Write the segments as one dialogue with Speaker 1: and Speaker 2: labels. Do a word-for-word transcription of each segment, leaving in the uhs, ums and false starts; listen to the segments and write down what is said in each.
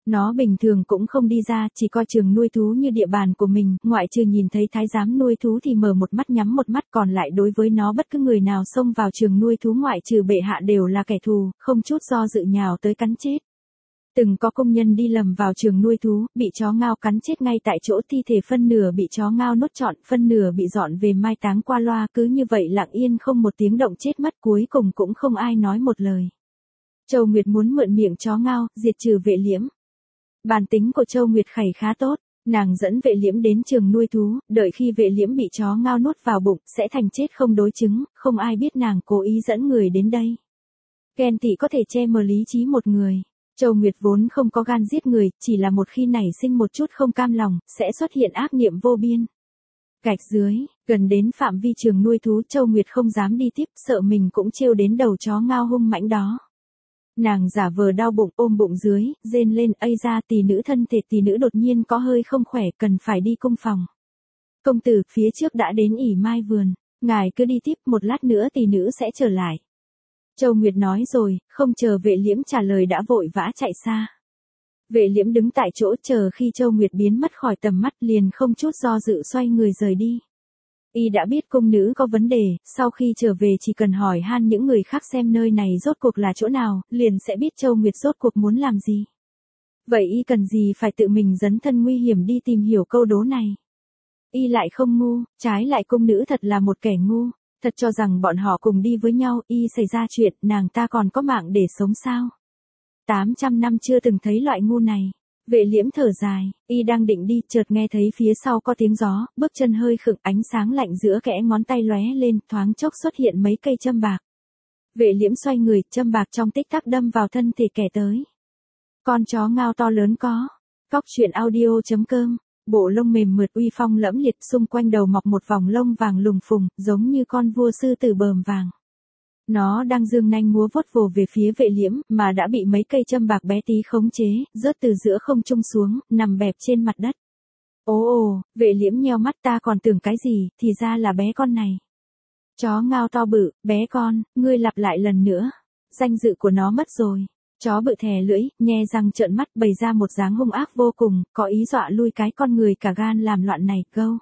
Speaker 1: Nó bình thường cũng không đi ra, chỉ coi trường nuôi thú như địa bàn của mình, ngoại trừ nhìn thấy thái giám nuôi thú thì mở một mắt nhắm một mắt, còn lại đối với nó bất cứ người nào xông vào trường nuôi thú ngoại trừ bệ hạ đều là kẻ thù, không chút do dự nhào tới cắn chết. Từng có công nhân đi lầm vào trường nuôi thú, bị chó ngao cắn chết ngay tại chỗ, thi thể phân nửa bị chó ngao nuốt trọn, phân nửa bị dọn về mai táng qua loa, cứ như vậy lặng yên không một tiếng động chết mất, cuối cùng cũng không ai nói một lời. Châu Nguyệt muốn mượn miệng chó ngao, diệt trừ Vệ Liễm. Bản tính của Châu Nguyệt Khẩy khá tốt, nàng dẫn Vệ Liễm đến trường nuôi thú, đợi khi Vệ Liễm bị chó ngao nuốt vào bụng, sẽ thành chết không đối chứng, không ai biết nàng cố ý dẫn người đến đây. Ghen tị có thể che mờ lý trí một người. Châu Nguyệt vốn không có gan giết người, chỉ là một khi nảy sinh một chút không cam lòng, sẽ xuất hiện ác niệm vô biên. Gạch dưới, gần đến phạm vi trường nuôi thú, Châu Nguyệt không dám đi tiếp, sợ mình cũng trêu đến đầu chó ngao hung mãnh đó. Nàng giả vờ đau bụng, ôm bụng dưới, rên lên, ây ra, tỷ nữ thân thể tỷ nữ đột nhiên có hơi không khỏe, cần phải đi cung phòng. Công tử, phía trước đã đến ỉ mai vườn, ngài cứ đi tiếp, một lát nữa tỷ nữ sẽ trở lại. Châu Nguyệt nói rồi, không chờ Vệ Liễm trả lời đã vội vã chạy xa. Vệ Liễm đứng tại chỗ chờ khi Châu Nguyệt biến mất khỏi tầm mắt, liền không chút do dự xoay người rời đi. Y đã biết cung nữ có vấn đề, sau khi trở về chỉ cần hỏi han những người khác xem nơi này rốt cuộc là chỗ nào, liền sẽ biết Châu Nguyệt rốt cuộc muốn làm gì. Vậy Y cần gì phải tự mình dấn thân nguy hiểm đi tìm hiểu câu đố này. Y lại không ngu, trái lại cung nữ thật là một kẻ ngu. Thật cho rằng bọn họ cùng đi với nhau, Y xảy ra chuyện, nàng ta còn có mạng để sống sao? tám trăm năm chưa từng thấy loại ngu này. Vệ Liễm thở dài, Y đang định đi, chợt nghe thấy phía sau có tiếng gió, bước chân hơi khựng, ánh sáng lạnh giữa kẽ ngón tay lóe lên, thoáng chốc xuất hiện mấy cây châm bạc. Vệ Liễm xoay người, châm bạc trong tích tắc đâm vào thân thể kẻ tới. Con chó ngao to lớn có. Cóc truyện audio chấm com. Bộ lông mềm mượt uy phong lẫm liệt, xung quanh đầu mọc một vòng lông vàng lùng phùng, giống như con vua sư tử bờm vàng. Nó đang giương nanh múa vuốt vồ về phía Vệ Liễm, mà đã bị mấy cây châm bạc bé tí khống chế, rớt từ giữa không trung xuống, nằm bẹp trên mặt đất. Ồ ồ, Vệ Liễm nheo mắt, ta còn tưởng cái gì, thì ra là bé con này. Chó ngao to bự, bé con, ngươi lặp lại lần nữa. Danh dự của nó mất rồi. Chó bự thè lưỡi, nhe răng trợn mắt, bày ra một dáng hung ác vô cùng, có ý dọa lui cái con người cả gan làm loạn này, gâu.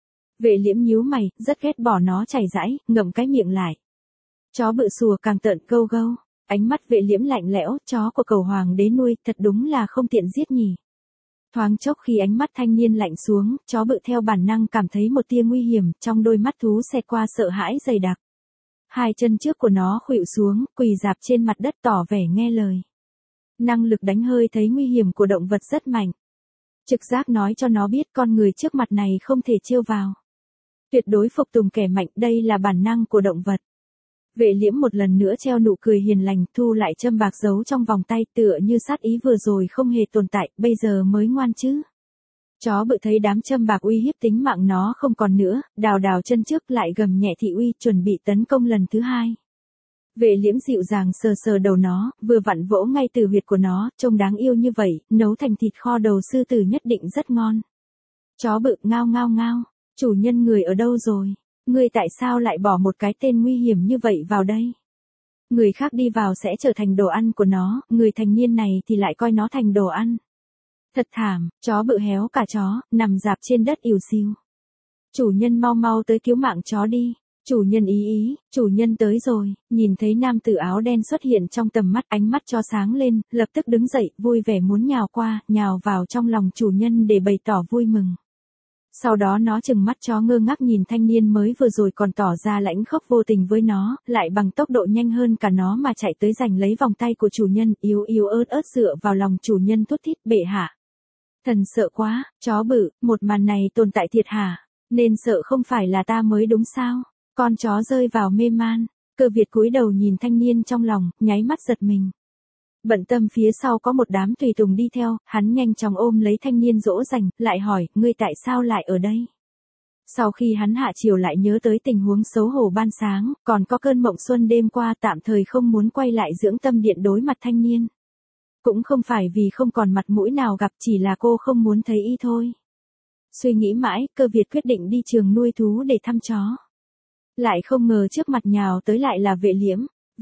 Speaker 1: Vệ Liễm nhíu mày, rất ghét bỏ nó chảy rãi, ngậm cái miệng lại. Chó bự sủa càng tợn, gâu gâu. Ánh mắt Vệ Liễm lạnh lẽo, chó của cầu hoàng đế nuôi, thật đúng là không tiện giết nhỉ. Thoáng chốc khi ánh mắt thanh niên lạnh xuống, chó bự theo bản năng cảm thấy một tia nguy hiểm, trong đôi mắt thú xẹt qua sợ hãi dày đặc. Hai chân trước của nó khuỵu xuống, quỳ rạp trên mặt đất tỏ vẻ nghe lời. Năng lực đánh hơi thấy nguy hiểm của động vật rất mạnh. Trực giác nói cho nó biết con người trước mặt này không thể trêu vào. Tuyệt đối phục tùng kẻ mạnh, đây là bản năng của động vật. Vệ Liễm một lần nữa treo nụ cười hiền lành, thu lại châm bạc giấu trong vòng tay, tựa như sát ý vừa rồi không hề tồn tại, bây giờ mới ngoan chứ. Chó bự thấy đám châm bạc uy hiếp tính mạng nó không còn nữa, đào đào chân trước lại gầm nhẹ thị uy, chuẩn bị tấn công lần thứ hai. Vệ Liễm dịu dàng sờ sờ đầu nó, vừa vặn vỗ ngay từ huyệt của nó, trông đáng yêu như vậy, nấu thành thịt kho đầu sư tử nhất định rất ngon. Chó bự ngao ngao ngao, chủ nhân người ở đâu rồi? Ngươi tại sao lại bỏ một cái tên nguy hiểm như vậy vào đây? Người khác đi vào sẽ trở thành đồ ăn của nó, người thành niên này thì lại coi nó thành đồ ăn. Thật thảm, chó bự héo cả chó, nằm rạp trên đất ỉu xìu. Chủ nhân mau mau tới cứu mạng chó đi. Chủ nhân ý ý, chủ nhân tới rồi, nhìn thấy nam tử áo đen xuất hiện trong tầm mắt, ánh mắt cho sáng lên, lập tức đứng dậy, vui vẻ muốn nhào qua, nhào vào trong lòng chủ nhân để bày tỏ vui mừng. Sau đó nó chừng mắt chó ngơ ngác nhìn thanh niên mới vừa rồi còn tỏ ra lãnh khốc vô tình với nó, lại bằng tốc độ nhanh hơn cả nó mà chạy tới giành lấy vòng tay của chủ nhân, yếu yếu ớt ớt dựa vào lòng chủ nhân thút thít, bệ hạ. Thần sợ quá, chó bự, một màn này tồn tại thiệt hả? Nên sợ không phải là ta mới đúng sao? Con chó rơi vào mê man, Cơ Việt cúi đầu nhìn thanh niên trong lòng, nháy mắt giật mình. Bận tâm phía sau có một đám tùy tùng đi theo, hắn nhanh chóng ôm lấy thanh niên dỗ dành, lại hỏi, ngươi tại sao lại ở đây? Sau khi hắn hạ chiều lại nhớ tới tình huống xấu hổ ban sáng, còn có cơn mộng xuân đêm qua, tạm thời không muốn quay lại dưỡng tâm điện đối mặt thanh niên. Cũng không phải vì không còn mặt mũi nào gặp, chỉ là cô không muốn thấy y thôi. Suy nghĩ mãi, Cơ Việt quyết định đi trường nuôi thú để thăm chó. Lại không ngờ trước mặt nhào tới lại là Vệ Liễm.